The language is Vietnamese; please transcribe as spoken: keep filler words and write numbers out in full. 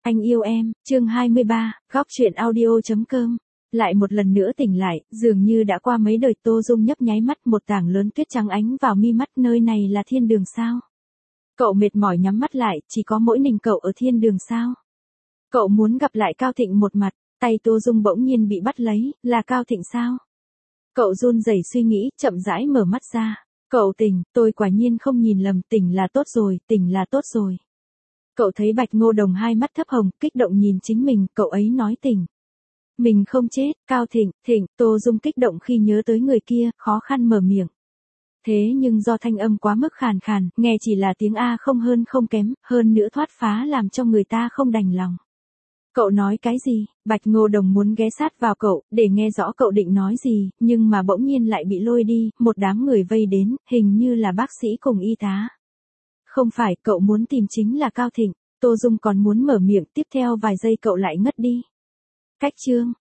Anh yêu em, chương hai mươi ba, góc truyện audio.com. Lại một lần nữa tỉnh lại, dường như đã qua mấy đời. Tô Dung nhấp nháy mắt, một tảng lớn tuyết trắng ánh vào mi mắt. Nơi này là thiên đường sao? Cậu mệt mỏi nhắm mắt lại, chỉ có mỗi mình cậu ở thiên đường sao? Cậu muốn gặp lại Cao Thịnh một mặt, tay Tô Dung bỗng nhiên bị bắt lấy, là Cao Thịnh sao? Cậu run rẩy suy nghĩ, chậm rãi mở mắt ra. Cậu tỉnh, tôi quả nhiên không nhìn lầm, tỉnh là tốt rồi, tỉnh là tốt rồi. Cậu thấy Bạch Ngô Đồng hai mắt thấp hồng, kích động nhìn chính mình, cậu ấy nói tỉnh. Mình không chết, Cao Thịnh, Thịnh, Tô Dung kích động khi nhớ tới người kia, khó khăn mở miệng. Thế nhưng do thanh âm quá mức khàn khàn, nghe chỉ là tiếng A không hơn không kém, hơn nữa thoát phá làm cho người ta không đành lòng. Cậu nói cái gì? Bạch Ngô Đồng muốn ghé sát vào cậu, để nghe rõ cậu định nói gì, nhưng mà bỗng nhiên lại bị lôi đi, một đám người vây đến, hình như là bác sĩ cùng y tá. Không phải, cậu muốn tìm chính là Cao Thịnh. Tô Dung còn muốn mở miệng, tiếp theo vài giây cậu lại ngất đi. Cách chương,